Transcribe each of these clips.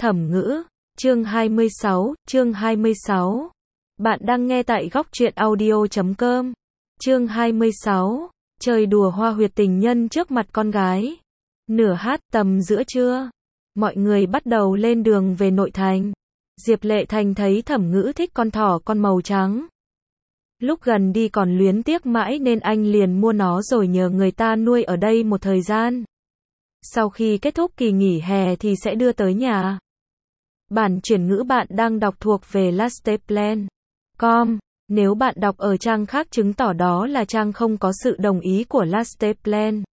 Thẩm ngữ, chương 26. Bạn đang nghe tại góc truyện audio.com. Chương 26. Chơi đùa hoa huyệt tình nhân trước mặt con gái. Nửa hát tầm giữa trưa, mọi người bắt đầu lên đường về nội thành. Diệp Lệ Thành thấy Thẩm ngữ thích con thỏ con màu trắng. Lúc gần đi còn luyến tiếc mãi nên anh liền mua nó rồi nhờ người ta nuôi ở đây một thời gian. Sau khi kết thúc kỳ nghỉ hè thì sẽ đưa tới nhà. Bản chuyển ngữ bạn đang đọc thuộc về lasteplan.com. Nếu bạn đọc ở trang khác chứng tỏ đó là trang không có sự đồng ý của Lasteplan.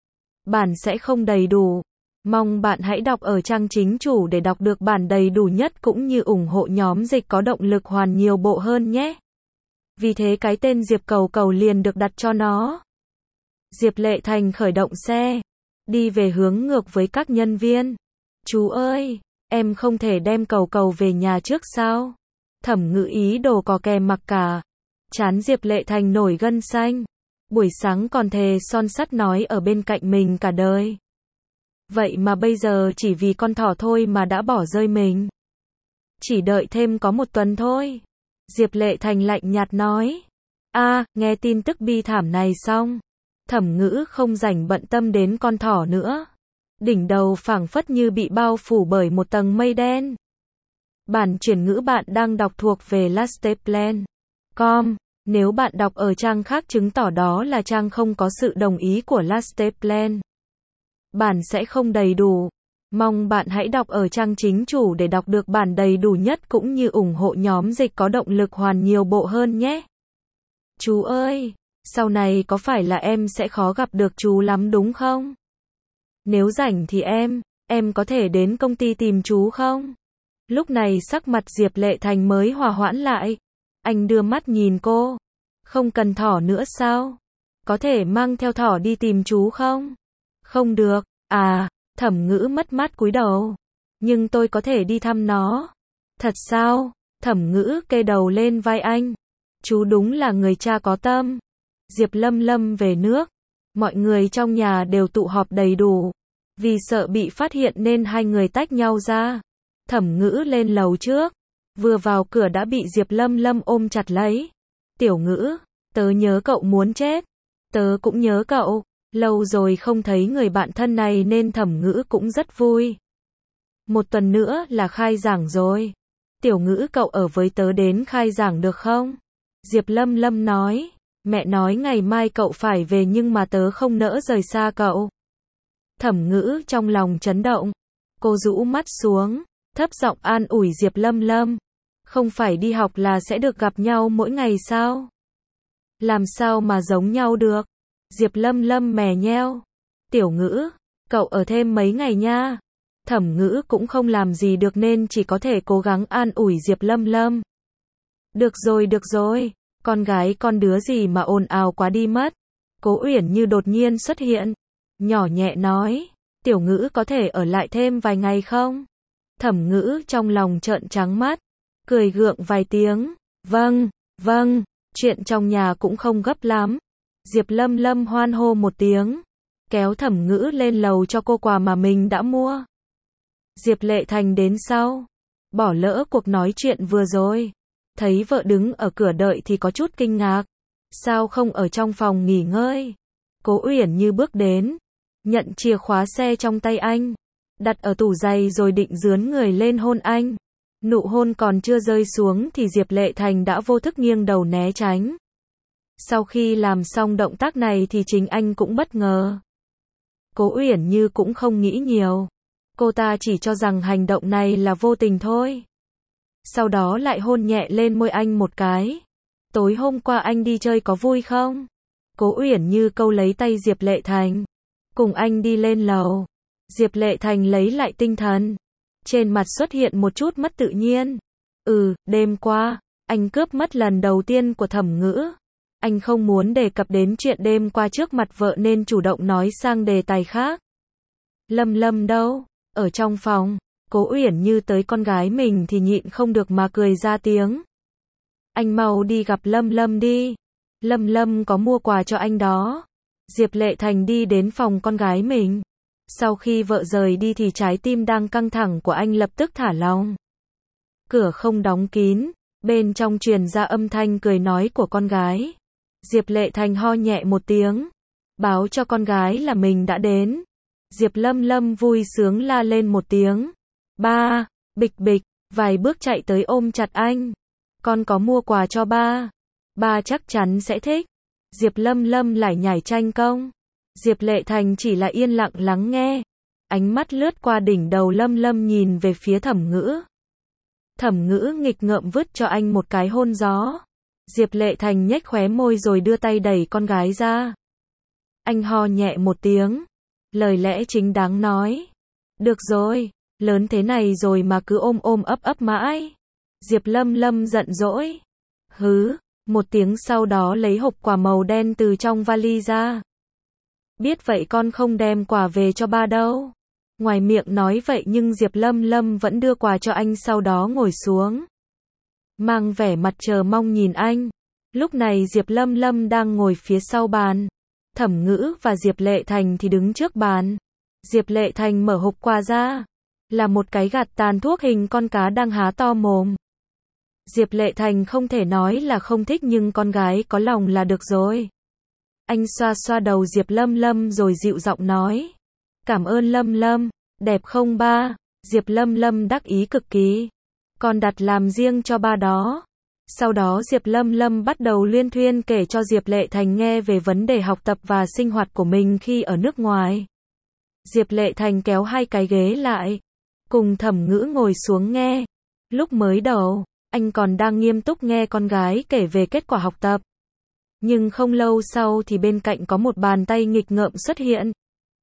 Bản sẽ không đầy đủ. Mong bạn hãy đọc ở trang chính chủ để đọc được bản đầy đủ nhất cũng như ủng hộ nhóm dịch có động lực hoàn nhiều bộ hơn nhé. Vì thế cái tên Diệp Cầu Cầu liền được đặt cho nó. Diệp Lệ Thành khởi động xe, đi về hướng ngược với các nhân viên. Chú ơi, em không thể đem Cầu Cầu về nhà trước sao? Thẩm ngữ ý đồ cò kè mặc cả. Trán Diệp Lệ Thành nổi gân xanh. Buổi sáng còn thề son sắt nói ở bên cạnh mình cả đời. Vậy mà bây giờ chỉ vì con thỏ thôi mà đã bỏ rơi mình. Chỉ đợi thêm có một tuần thôi. Diệp Lệ Thành lạnh nhạt nói. Nghe tin tức bi thảm này xong. Thẩm ngữ không rảnh bận tâm đến con thỏ nữa. Đỉnh đầu phảng phất như bị bao phủ bởi một tầng mây đen. Bản chuyển ngữ bạn đang đọc thuộc về Lasteplan.com. Nếu bạn đọc ở trang khác chứng tỏ đó là trang không có sự đồng ý của Lasteplan. Bản sẽ không đầy đủ. Mong bạn hãy đọc ở trang chính chủ để đọc được bản đầy đủ nhất cũng như ủng hộ nhóm dịch có động lực hoàn nhiều bộ hơn nhé. Chú ơi, sau này có phải là em sẽ khó gặp được chú lắm đúng không? Nếu rảnh thì em có thể đến công ty tìm chú không? Lúc này sắc mặt Diệp Lệ Thành mới hòa hoãn lại. Anh đưa mắt nhìn cô. Không cần thỏ nữa sao? Có thể mang theo thỏ đi tìm chú không? Không được. Thẩm ngữ mất mát cúi đầu. Nhưng tôi có thể đi thăm nó. Thật sao? Thẩm ngữ kê đầu lên vai anh. Chú đúng là người cha có tâm. Diệp Lâm về nước. Mọi người trong nhà đều tụ họp đầy đủ. Vì sợ bị phát hiện nên hai người tách nhau ra. Thẩm ngữ lên lầu trước. Vừa vào cửa đã bị Diệp Lâm ôm chặt lấy. Tiểu ngữ, tớ nhớ cậu muốn chết. Tớ cũng nhớ cậu. Lâu rồi không thấy người bạn thân này nên Thẩm ngữ cũng rất vui. Một tuần nữa là khai giảng rồi. Tiểu ngữ cậu ở với tớ đến khai giảng được không? Diệp Lâm nói. Mẹ nói ngày mai cậu phải về nhưng mà tớ không nỡ rời xa cậu. Thẩm ngữ trong lòng chấn động. Cô rũ mắt xuống, thấp giọng an ủi Diệp Lâm. Không phải đi học là sẽ được gặp nhau mỗi ngày sao? Làm sao mà giống nhau được? Diệp Lâm mè nheo. Tiểu ngữ, cậu ở thêm mấy ngày nha. Thẩm ngữ cũng không làm gì được nên chỉ có thể cố gắng an ủi Diệp Lâm. Được rồi, con gái con đứa gì mà ồn ào quá đi mất. Cố Uyển Như đột nhiên xuất hiện. Nhỏ nhẹ nói, tiểu ngữ có thể ở lại thêm vài ngày không? Thẩm ngữ trong lòng trợn trắng mắt. Cười gượng vài tiếng. Vâng, chuyện trong nhà cũng không gấp lắm. Diệp Lâm hoan hô một tiếng. Kéo Thẩm ngữ lên lầu cho cô quà mà mình đã mua. Diệp Lệ Thành đến sau. Bỏ lỡ cuộc nói chuyện vừa rồi. Thấy vợ đứng ở cửa đợi thì có chút kinh ngạc. Sao không ở trong phòng nghỉ ngơi? Cố Uyển Như bước đến. Nhận chìa khóa xe trong tay anh. Đặt ở tủ giày rồi định dướn người lên hôn anh. Nụ hôn còn chưa rơi xuống thì Diệp Lệ Thành đã vô thức nghiêng đầu né tránh. Sau khi làm xong động tác này thì chính anh cũng bất ngờ. Cố Uyển Như cũng không nghĩ nhiều. Cô ta chỉ cho rằng hành động này là vô tình thôi. Sau đó lại hôn nhẹ lên môi anh một cái. Tối hôm qua anh đi chơi có vui không? Cố Uyển Như câu lấy tay Diệp Lệ Thành. Cùng anh đi lên lầu. Diệp Lệ Thành lấy lại tinh thần. Trên mặt xuất hiện một chút mất tự nhiên. Đêm qua, anh cướp mất lần đầu tiên của Thẩm ngữ. Anh không muốn đề cập đến chuyện đêm qua trước mặt vợ nên chủ động nói sang đề tài khác. Lâm đâu? Ở trong phòng. Cố Uyển Như tới con gái mình thì nhịn không được mà cười ra tiếng. Anh mau đi gặp Lâm đi. Lâm có mua quà cho anh đó. Diệp Lệ Thành đi đến phòng con gái mình. Sau khi vợ rời đi thì trái tim đang căng thẳng của anh lập tức thả lỏng. Cửa không đóng kín, bên trong truyền ra âm thanh cười nói của con gái. Diệp Lệ Thành ho nhẹ một tiếng, báo cho con gái là mình đã đến. Diệp Lâm Lâm vui sướng la lên một tiếng. Ba, bịch bịch, vài bước chạy tới ôm chặt anh. Con có mua quà cho ba. Ba chắc chắn sẽ thích. Diệp Lâm Lâm lải nhải tranh công. Diệp Lệ Thành chỉ là yên lặng lắng nghe. Ánh mắt lướt qua đỉnh đầu Lâm Lâm nhìn về phía Thẩm Ngữ. Thẩm Ngữ nghịch ngợm vứt cho anh một cái hôn gió. Diệp Lệ Thành nhếch khóe môi rồi đưa tay đẩy con gái ra. Anh ho nhẹ một tiếng. Lời lẽ chính đáng nói. Được rồi, lớn thế này rồi mà cứ ôm ôm ấp ấp mãi. Diệp Lâm Lâm giận dỗi. Hứ, một tiếng sau đó lấy hộp quà màu đen từ trong vali ra. Biết vậy con không đem quà về cho ba đâu. Ngoài miệng nói vậy nhưng Diệp Lâm Lâm vẫn đưa quà cho anh sau đó ngồi xuống. Mang vẻ mặt chờ mong nhìn anh. Lúc này Diệp Lâm Lâm đang ngồi phía sau bàn. Thẩm Ngữ và Diệp Lệ Thành thì đứng trước bàn. Diệp Lệ Thành mở hộp quà ra. Là một cái gạt tàn thuốc hình con cá đang há to mồm. Diệp Lệ Thành không thể nói là không thích nhưng con gái có lòng là được rồi. Anh xoa xoa đầu Diệp Lâm Lâm rồi dịu giọng nói. Cảm ơn Lâm Lâm, đẹp không ba? Diệp Lâm Lâm đắc ý cực kỳ. Con đặt làm riêng cho ba đó. Sau đó Diệp Lâm Lâm bắt đầu luyên thuyên kể cho Diệp Lệ Thành nghe về vấn đề học tập và sinh hoạt của mình khi ở nước ngoài. Diệp Lệ Thành kéo hai cái ghế lại, cùng Thẩm Ngữ ngồi xuống nghe. Lúc mới đầu, anh còn đang nghiêm túc nghe con gái kể về kết quả học tập. Nhưng không lâu sau thì bên cạnh có một bàn tay nghịch ngợm xuất hiện.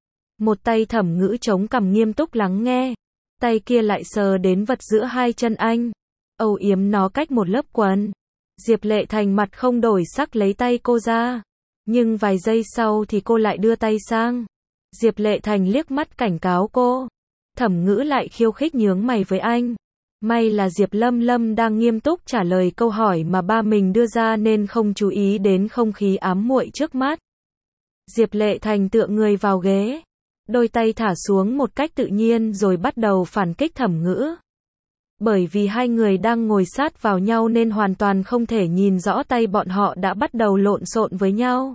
Một tay Thẩm Ngữ chống cằm nghiêm túc lắng nghe. Tay kia lại sờ đến vật giữa hai chân anh. Âu yếm nó cách một lớp quần. Diệp Lệ Thành mặt không đổi sắc lấy tay cô ra. Nhưng vài giây sau thì cô lại đưa tay sang. Diệp Lệ Thành liếc mắt cảnh cáo cô. Thẩm Ngữ lại khiêu khích nhướng mày với anh. May là Diệp Lâm Lâm đang nghiêm túc trả lời câu hỏi mà ba mình đưa ra nên không chú ý đến không khí ám muội trước mắt. Diệp Lệ Thành tựa người vào ghế. Đôi tay thả xuống một cách tự nhiên rồi bắt đầu phản kích Thẩm Ngữ. Bởi vì hai người đang ngồi sát vào nhau nên hoàn toàn không thể nhìn rõ tay bọn họ đã bắt đầu lộn xộn với nhau.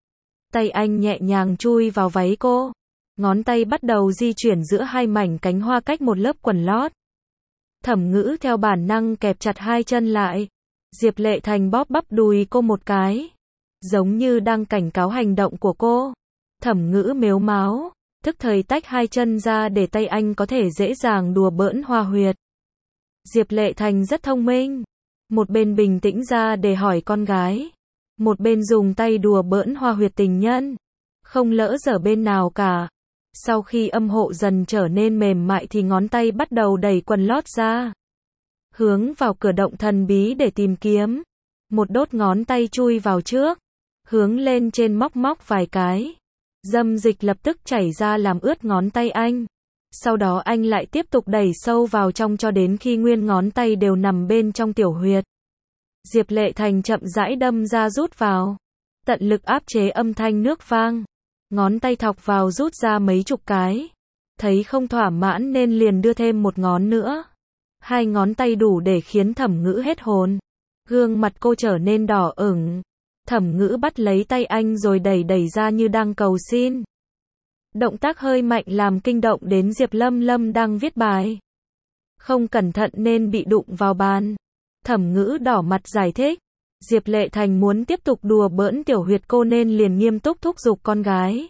Tay anh nhẹ nhàng chui vào váy cô. Ngón tay bắt đầu di chuyển giữa hai mảnh cánh hoa cách một lớp quần lót. Thẩm Ngữ theo bản năng kẹp chặt hai chân lại. Diệp Lệ Thành bóp bắp đùi cô một cái. Giống như đang cảnh cáo hành động của cô. Thẩm Ngữ mếu máo, thức thời tách hai chân ra để tay anh có thể dễ dàng đùa bỡn hoa huyệt. Diệp Lệ Thành rất thông minh. Một bên bình tĩnh ra để hỏi con gái. Một bên dùng tay đùa bỡn hoa huyệt tình nhân. Không lỡ dở bên nào cả. Sau khi âm hộ dần trở nên mềm mại thì ngón tay bắt đầu đẩy quần lót ra. Hướng vào cửa động thần bí để tìm kiếm. Một đốt ngón tay chui vào trước. Hướng lên trên móc vài cái. Dâm dịch lập tức chảy ra làm ướt ngón tay anh. Sau đó anh lại tiếp tục đẩy sâu vào trong cho đến khi nguyên ngón tay đều nằm bên trong tiểu huyệt. Diệp Lệ Thành chậm rãi đâm ra rút vào. Tận lực áp chế âm thanh nước vang. Ngón tay thọc vào rút ra mấy chục cái. Thấy không thỏa mãn nên liền đưa thêm một ngón nữa. Hai ngón tay đủ để khiến Thẩm Ngữ hết hồn. Gương mặt cô trở nên đỏ ửng. Thẩm Ngữ bắt lấy tay anh rồi đẩy ra như đang cầu xin. Động tác hơi mạnh làm kinh động đến Diệp Lâm Lâm đang viết bài. Không cẩn thận nên bị đụng vào bàn. Thẩm Ngữ đỏ mặt giải thích. Diệp Lệ Thành muốn tiếp tục đùa bỡn tiểu huyệt cô nên liền nghiêm túc thúc giục con gái.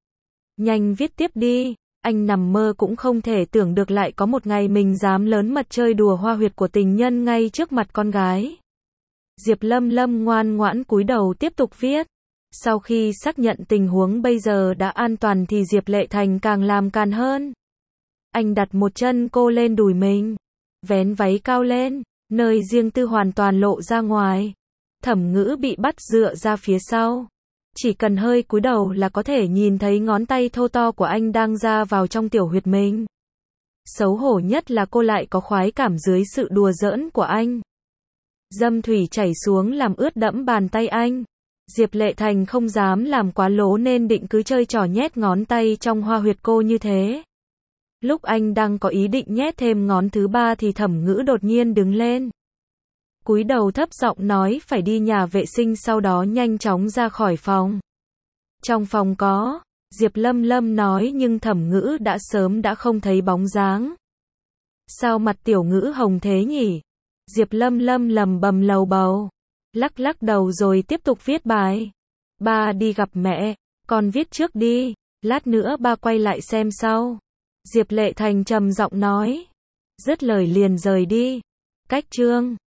Nhanh viết tiếp đi, anh nằm mơ cũng không thể tưởng được lại có một ngày mình dám lớn mật chơi đùa hoa huyệt của tình nhân ngay trước mặt con gái. Diệp Lâm Lâm ngoan ngoãn cúi đầu tiếp tục viết. Sau khi xác nhận tình huống bây giờ đã an toàn thì Diệp Lệ Thành càng làm càn hơn. Anh đặt một chân cô lên đùi mình, vén váy cao lên, nơi riêng tư hoàn toàn lộ ra ngoài. Thẩm Ngữ bị bắt dựa ra phía sau. Chỉ cần hơi cúi đầu là có thể nhìn thấy ngón tay thô to của anh đang ra vào trong tiểu huyệt mình. Xấu hổ nhất là cô lại có khoái cảm dưới sự đùa giỡn của anh. Dâm thủy chảy xuống làm ướt đẫm bàn tay anh. Diệp Lệ Thành không dám làm quá lố nên định cứ chơi trò nhét ngón tay trong hoa huyệt cô như thế. Lúc anh đang có ý định nhét thêm ngón thứ ba thì Thẩm Ngữ đột nhiên đứng lên. Cúi đầu thấp giọng nói phải đi nhà vệ sinh, sau đó nhanh chóng ra khỏi phòng. Trong phòng có, Diệp Lâm Lâm nói, nhưng Thẩm Ngữ đã sớm đã không thấy bóng dáng. Sao mặt tiểu Ngữ hồng thế nhỉ? Diệp Lâm Lâm lầm bầm lầu bầu, lắc lắc đầu rồi tiếp tục viết bài. Ba đi gặp mẹ, con viết trước đi, lát nữa ba quay lại xem sau. Diệp Lệ Thành trầm giọng nói. Dứt lời liền rời đi. Cách chương